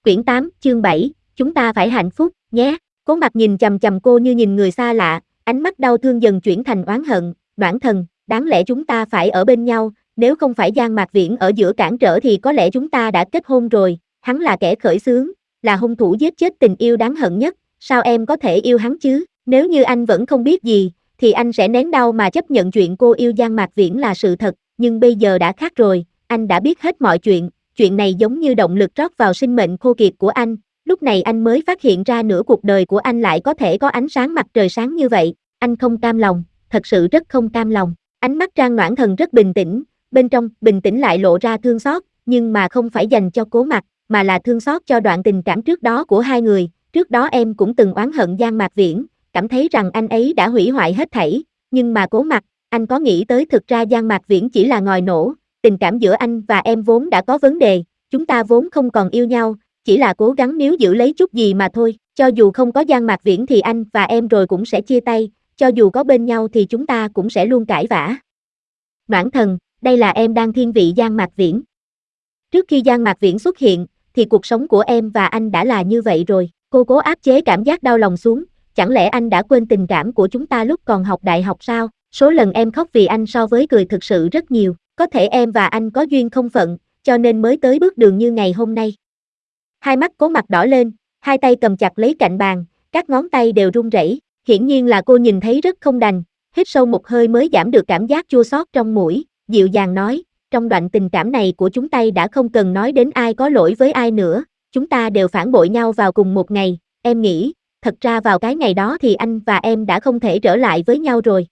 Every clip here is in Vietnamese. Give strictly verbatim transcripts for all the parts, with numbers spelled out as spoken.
Quyển tám, chương bảy, chúng ta phải hạnh phúc, nhé. Cố Mặc nhìn chằm chằm cô như nhìn người xa lạ, ánh mắt đau thương dần chuyển thành oán hận. Noãn Thần, đáng lẽ chúng ta phải ở bên nhau, nếu không phải Giang Mạc Viễn ở giữa cản trở thì có lẽ chúng ta đã kết hôn rồi. Hắn là kẻ khởi xướng, là hung thủ giết chết tình yêu đáng hận nhất, sao em có thể yêu hắn chứ? Nếu như anh vẫn không biết gì, thì anh sẽ nén đau mà chấp nhận chuyện cô yêu Giang Mạc Viễn là sự thật, nhưng bây giờ đã khác rồi, anh đã biết hết mọi chuyện. Chuyện này giống như động lực rót vào sinh mệnh khô kiệt của anh, lúc này anh mới phát hiện ra nửa cuộc đời của anh lại có thể có ánh sáng mặt trời sáng như vậy, anh không cam lòng, thật sự rất không cam lòng. Ánh mắt Trang Noãn Thần rất bình tĩnh, bên trong bình tĩnh lại lộ ra thương xót, nhưng mà không phải dành cho Cố Mặc, mà là thương xót cho đoạn tình cảm trước đó của hai người. Trước đó em cũng từng oán hận Giang Mạc Viễn, cảm thấy rằng anh ấy đã hủy hoại hết thảy, nhưng mà Cố Mặc, anh có nghĩ tới thực ra Giang Mạc Viễn chỉ là ngòi nổ. Tình cảm giữa anh và em vốn đã có vấn đề, chúng ta vốn không còn yêu nhau, chỉ là cố gắng níu giữ lấy chút gì mà thôi. Cho dù không có Giang Mạc Viễn thì anh và em rồi cũng sẽ chia tay, cho dù có bên nhau thì chúng ta cũng sẽ luôn cãi vã. Noãn Thần, đây là em đang thiên vị Giang Mạc Viễn. Trước khi Giang Mạc Viễn xuất hiện, thì cuộc sống của em và anh đã là như vậy rồi. Cô cố áp chế cảm giác đau lòng xuống, chẳng lẽ anh đã quên tình cảm của chúng ta lúc còn học đại học sao? Số lần em khóc vì anh so với cười thực sự rất nhiều. Có thể em và anh có duyên không phận, cho nên mới tới bước đường như ngày hôm nay. Hai mắt Cố Mặc đỏ lên, hai tay cầm chặt lấy cạnh bàn, các ngón tay đều run rẩy. Hiển nhiên là cô nhìn thấy rất không đành, hít sâu một hơi mới giảm được cảm giác chua xót trong mũi, dịu dàng nói, trong đoạn tình cảm này của chúng ta đã không cần nói đến ai có lỗi với ai nữa, chúng ta đều phản bội nhau vào cùng một ngày, em nghĩ, thật ra vào cái ngày đó thì anh và em đã không thể trở lại với nhau rồi.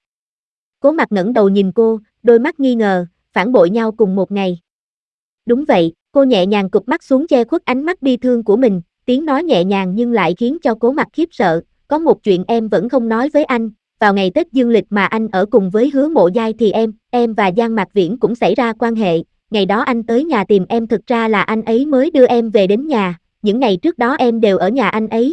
Cố Mặc ngẩng đầu nhìn cô, đôi mắt nghi ngờ, phản bội nhau cùng một ngày. Đúng vậy, cô nhẹ nhàng cụp mắt xuống che khuất ánh mắt bi thương của mình, tiếng nói nhẹ nhàng nhưng lại khiến cho Cố Mặc khiếp sợ, có một chuyện em vẫn không nói với anh, vào ngày Tết dương lịch mà anh ở cùng với Hứa Mộ Giai thì em, em và Giang Mạc Viễn cũng xảy ra quan hệ, ngày đó anh tới nhà tìm em thực ra là anh ấy mới đưa em về đến nhà, những ngày trước đó em đều ở nhà anh ấy.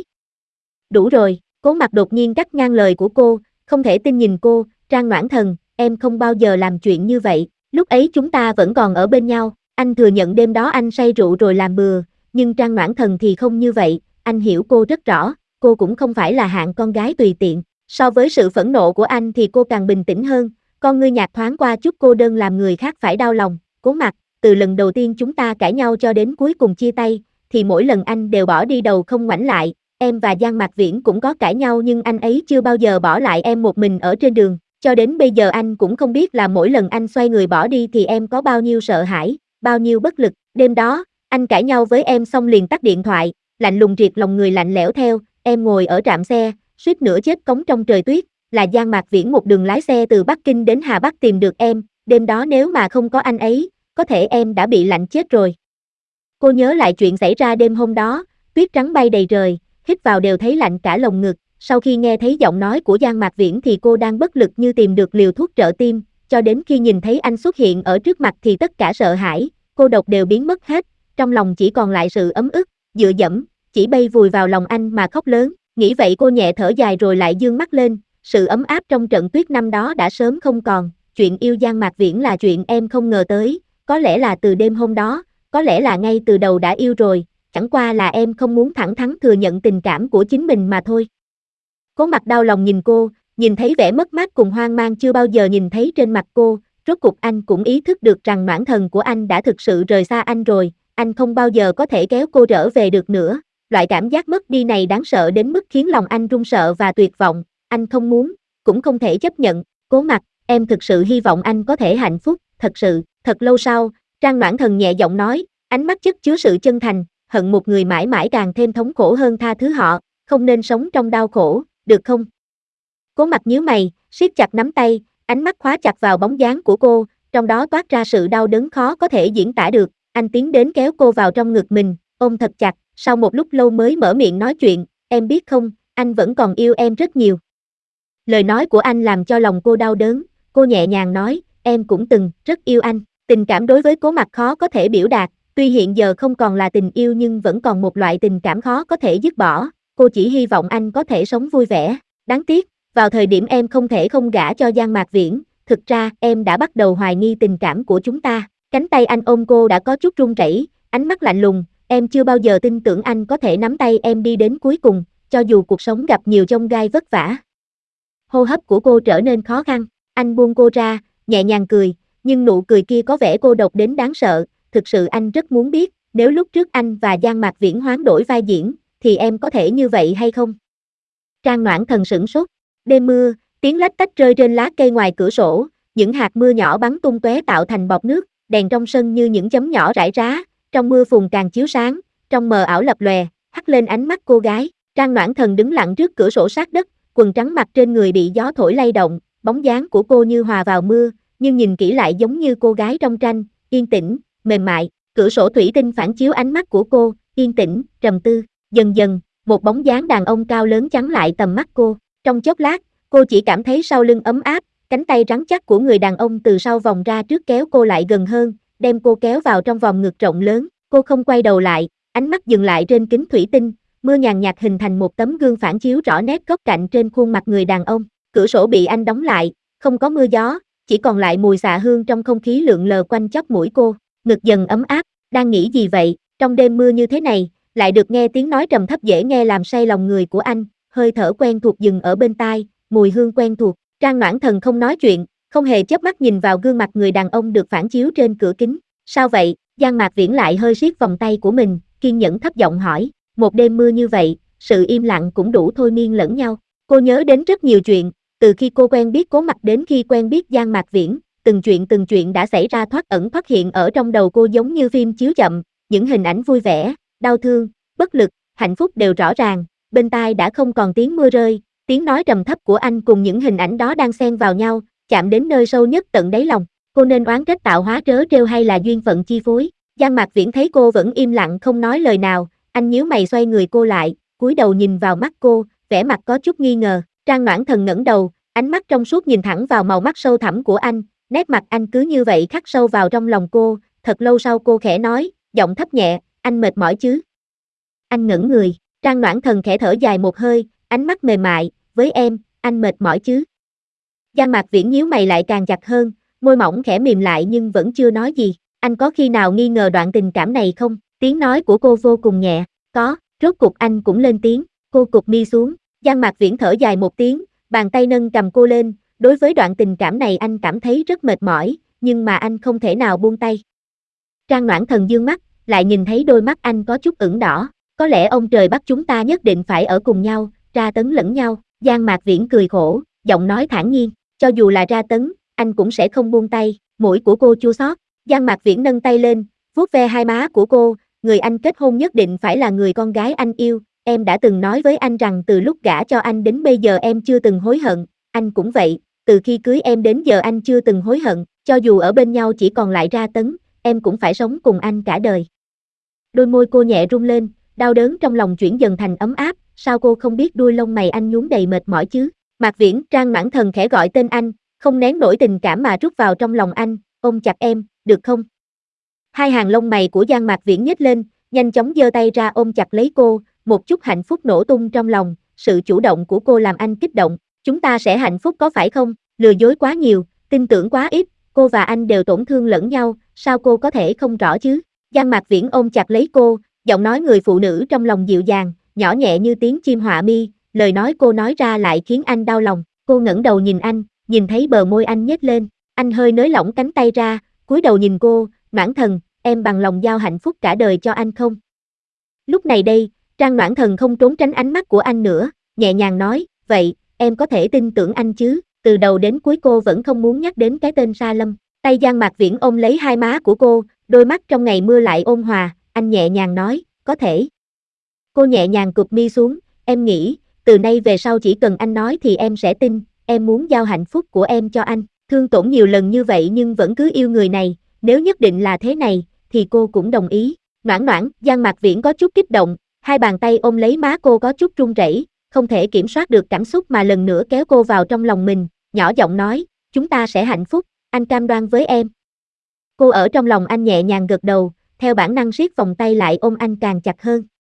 Đủ rồi, Cố Mặc đột nhiên cắt ngang lời của cô, không thể tin nhìn cô, Trang Noãn Thần, em không bao giờ làm chuyện như vậy, lúc ấy chúng ta vẫn còn ở bên nhau, anh thừa nhận đêm đó anh say rượu rồi làm bừa, nhưng Trang Noãn Thần thì không như vậy, anh hiểu cô rất rõ, cô cũng không phải là hạng con gái tùy tiện, so với sự phẫn nộ của anh thì cô càng bình tĩnh hơn, con ngươi nhạt thoáng qua chút cô đơn làm người khác phải đau lòng. Cố Mặc, từ lần đầu tiên chúng ta cãi nhau cho đến cuối cùng chia tay, thì mỗi lần anh đều bỏ đi đầu không ngoảnh lại, em và Giang Mạc Viễn cũng có cãi nhau nhưng anh ấy chưa bao giờ bỏ lại em một mình ở trên đường, cho đến bây giờ anh cũng không biết là mỗi lần anh xoay người bỏ đi thì em có bao nhiêu sợ hãi, bao nhiêu bất lực. Đêm đó, anh cãi nhau với em xong liền tắt điện thoại, lạnh lùng triệt lòng người lạnh lẽo theo, em ngồi ở trạm xe, suýt nữa chết cống trong trời tuyết, là Giang Mạc Viễn một đường lái xe từ Bắc Kinh đến Hà Bắc tìm được em, đêm đó nếu mà không có anh ấy, có thể em đã bị lạnh chết rồi. Cô nhớ lại chuyện xảy ra đêm hôm đó, tuyết trắng bay đầy trời, hít vào đều thấy lạnh cả lồng ngực, sau khi nghe thấy giọng nói của Giang Mạc Viễn thì cô đang bất lực như tìm được liều thuốc trợ tim, cho đến khi nhìn thấy anh xuất hiện ở trước mặt thì tất cả sợ hãi, cô độc đều biến mất hết, trong lòng chỉ còn lại sự ấm ức, dựa dẫm, chỉ bay vùi vào lòng anh mà khóc lớn, nghĩ vậy cô nhẹ thở dài rồi lại dương mắt lên, sự ấm áp trong trận tuyết năm đó đã sớm không còn, chuyện yêu Giang Mạc Viễn là chuyện em không ngờ tới, có lẽ là từ đêm hôm đó, có lẽ là ngay từ đầu đã yêu rồi, chẳng qua là em không muốn thẳng thắn thừa nhận tình cảm của chính mình mà thôi. Cố Mặc đau lòng nhìn cô, nhìn thấy vẻ mất mát cùng hoang mang chưa bao giờ nhìn thấy trên mặt cô, rốt cục anh cũng ý thức được rằng Noãn Thần của anh đã thực sự rời xa anh rồi, anh không bao giờ có thể kéo cô trở về được nữa, loại cảm giác mất đi này đáng sợ đến mức khiến lòng anh run sợ và tuyệt vọng, anh không muốn, cũng không thể chấp nhận. Cố Mặc, em thực sự hy vọng anh có thể hạnh phúc, thật sự. Thật lâu sau, Trang Noãn Thần nhẹ giọng nói, ánh mắt chất chứa sự chân thành, hận một người mãi mãi càng thêm thống khổ hơn tha thứ họ, không nên sống trong đau khổ, được không? Cố Mặc nhíu mày, siết chặt nắm tay, ánh mắt khóa chặt vào bóng dáng của cô, trong đó toát ra sự đau đớn khó có thể diễn tả được, anh tiến đến kéo cô vào trong ngực mình, ôm thật chặt, sau một lúc lâu mới mở miệng nói chuyện, em biết không, anh vẫn còn yêu em rất nhiều. Lời nói của anh làm cho lòng cô đau đớn, cô nhẹ nhàng nói, em cũng từng, rất yêu anh, tình cảm đối với Cố Mặc khó có thể biểu đạt, tuy hiện giờ không còn là tình yêu nhưng vẫn còn một loại tình cảm khó có thể dứt bỏ, cô chỉ hy vọng anh có thể sống vui vẻ, đáng tiếc, vào thời điểm em không thể không gả cho Giang Mạc Viễn, thực ra em đã bắt đầu hoài nghi tình cảm của chúng ta, cánh tay anh ôm cô đã có chút run rẩy, ánh mắt lạnh lùng, em chưa bao giờ tin tưởng anh có thể nắm tay em đi đến cuối cùng, cho dù cuộc sống gặp nhiều chông gai vất vả. Hô hấp của cô trở nên khó khăn, anh buông cô ra, nhẹ nhàng cười, nhưng nụ cười kia có vẻ cô độc đến đáng sợ, thực sự anh rất muốn biết, nếu lúc trước anh và Giang Mạc Viễn hoán đổi vai diễn, thì em có thể như vậy hay không? Trang Noãn Thần sửng sốt, đêm mưa, tiếng lách tách rơi trên lá cây ngoài cửa sổ, những hạt mưa nhỏ bắn tung tóe tạo thành bọt nước, đèn trong sân như những chấm nhỏ rải rá, trong mưa phùn càng chiếu sáng, trong mờ ảo lập lòe, hắt lên ánh mắt cô gái. Trang Noãn Thần đứng lặng trước cửa sổ sát đất, quần trắng mặc trên người bị gió thổi lay động, bóng dáng của cô như hòa vào mưa, nhưng nhìn kỹ lại giống như cô gái trong tranh, yên tĩnh, mềm mại. Cửa sổ thủy tinh phản chiếu ánh mắt của cô, yên tĩnh, trầm tư. Dần dần, một bóng dáng đàn ông cao lớn chắn lại tầm mắt cô. Trong chốc lát, cô chỉ cảm thấy sau lưng ấm áp, cánh tay rắn chắc của người đàn ông từ sau vòng ra trước kéo cô lại gần hơn, đem cô kéo vào trong vòng ngực rộng lớn. Cô không quay đầu lại, ánh mắt dừng lại trên kính thủy tinh, mưa nhàn nhạt hình thành một tấm gương phản chiếu rõ nét góc cạnh trên khuôn mặt người đàn ông. Cửa sổ bị anh đóng lại, không có mưa gió, chỉ còn lại mùi xạ hương trong không khí lượn lờ quanh chóp mũi cô. Ngực dần ấm áp, đang nghĩ gì vậy, trong đêm mưa như thế này, lại được nghe tiếng nói trầm thấp dễ nghe làm say lòng người của anh, hơi thở quen thuộc dừng ở bên tai, mùi hương quen thuộc. Trang Noãn Thần không nói chuyện, không hề chớp mắt nhìn vào gương mặt người đàn ông được phản chiếu trên cửa kính. Sao vậy? Giang Mạc Viễn lại hơi siết vòng tay của mình, kiên nhẫn thấp giọng hỏi. Một đêm mưa như vậy, sự im lặng cũng đủ thôi miên lẫn nhau. Cô nhớ đến rất nhiều chuyện, từ khi cô quen biết Cố Mặc đến khi quen biết Giang Mạc Viễn, từng chuyện từng chuyện đã xảy ra thoát ẩn thoát hiện ở trong đầu cô giống như phim chiếu chậm, những hình ảnh vui vẻ, đau thương, bất lực, hạnh phúc đều rõ ràng, bên tai đã không còn tiếng mưa rơi, tiếng nói trầm thấp của anh cùng những hình ảnh đó đang xen vào nhau, chạm đến nơi sâu nhất tận đáy lòng. Cô nên oán trách tạo hóa trớ trêu hay là duyên phận chi phối? Giang Mạc Viễn thấy cô vẫn im lặng không nói lời nào, anh nhíu mày xoay người cô lại, cúi đầu nhìn vào mắt cô, vẻ mặt có chút nghi ngờ. Trang Noãn Thần ngẩng đầu, ánh mắt trong suốt nhìn thẳng vào màu mắt sâu thẳm của anh, nét mặt anh cứ như vậy khắc sâu vào trong lòng cô. Thật lâu sau cô khẽ nói, giọng thấp nhẹ, anh mệt mỏi chứ? Anh ngẩng người, Trang Noãn Thần khẽ thở dài một hơi, ánh mắt mềm mại, với em, anh mệt mỏi chứ? Giang Mạc Viễn nhíu mày lại càng chặt hơn, môi mỏng khẽ mềm lại nhưng vẫn chưa nói gì. Anh có khi nào nghi ngờ đoạn tình cảm này không? Tiếng nói của cô vô cùng nhẹ. Có, rốt cục anh cũng lên tiếng. Cô cụp mi xuống. Giang Mạc Viễn thở dài một tiếng, bàn tay nâng cầm cô lên. Đối với đoạn tình cảm này anh cảm thấy rất mệt mỏi, nhưng mà anh không thể nào buông tay. Trang Noãn Thần dương mắt, lại nhìn thấy đôi mắt anh có chút ửng đỏ. Có lẽ ông trời bắt chúng ta nhất định phải ở cùng nhau, tra tấn lẫn nhau. Giang Mạc Viễn cười khổ, giọng nói thản nhiên. Cho dù là tra tấn, anh cũng sẽ không buông tay. Mũi của cô chua xót. Giang Mạc Viễn nâng tay lên, vuốt ve hai má của cô. Người anh kết hôn nhất định phải là người con gái anh yêu. Em đã từng nói với anh rằng từ lúc gả cho anh đến bây giờ em chưa từng hối hận. Anh cũng vậy, từ khi cưới em đến giờ anh chưa từng hối hận. Cho dù ở bên nhau chỉ còn lại tra tấn, em cũng phải sống cùng anh cả đời. Đôi môi cô nhẹ rung lên, đau đớn trong lòng chuyển dần thành ấm áp. Sao cô không biết đuôi lông mày anh nhuốm đầy mệt mỏi chứ? Mạc Viễn, Trang Noãn Thần khẽ gọi tên anh, không nén nổi tình cảm mà rút vào trong lòng anh, ôm chặt em, được không? Hai hàng lông mày của Giang Mạc Viễn nhếch lên, nhanh chóng giơ tay ra ôm chặt lấy cô, một chút hạnh phúc nổ tung trong lòng, sự chủ động của cô làm anh kích động. Chúng ta sẽ hạnh phúc có phải không? Lừa dối quá nhiều, tin tưởng quá ít, cô và anh đều tổn thương lẫn nhau, sao cô có thể không rõ chứ? Giang Mạc Viễn ôm chặt lấy cô, giọng nói người phụ nữ trong lòng dịu dàng, nhỏ nhẹ như tiếng chim họa mi, lời nói cô nói ra lại khiến anh đau lòng. Cô ngẩng đầu nhìn anh, nhìn thấy bờ môi anh nhếch lên, anh hơi nới lỏng cánh tay ra, cúi đầu nhìn cô, Noãn Thần, em bằng lòng giao hạnh phúc cả đời cho anh không? Lúc này đây, Trang Noãn Thần không trốn tránh ánh mắt của anh nữa, nhẹ nhàng nói, vậy, em có thể tin tưởng anh chứ? Từ đầu đến cuối cô vẫn không muốn nhắc đến cái tên Sa Lâm. Tay Giang Mạc Viễn ôm lấy hai má của cô, đôi mắt trong ngày mưa lại ôn hòa, anh nhẹ nhàng nói, có thể. Cô nhẹ nhàng cụp mi xuống, em nghĩ, từ nay về sau chỉ cần anh nói thì em sẽ tin, em muốn giao hạnh phúc của em cho anh, thương tổn nhiều lần như vậy nhưng vẫn cứ yêu người này, nếu nhất định là thế này, thì cô cũng đồng ý. Noãn Noãn, Giang Mạc Viễn có chút kích động, hai bàn tay ôm lấy má cô có chút run rẩy, không thể kiểm soát được cảm xúc mà lần nữa kéo cô vào trong lòng mình, nhỏ giọng nói, chúng ta sẽ hạnh phúc, anh cam đoan với em. Cô ở trong lòng anh nhẹ nhàng gật đầu, theo bản năng siết vòng tay lại ôm anh càng chặt hơn.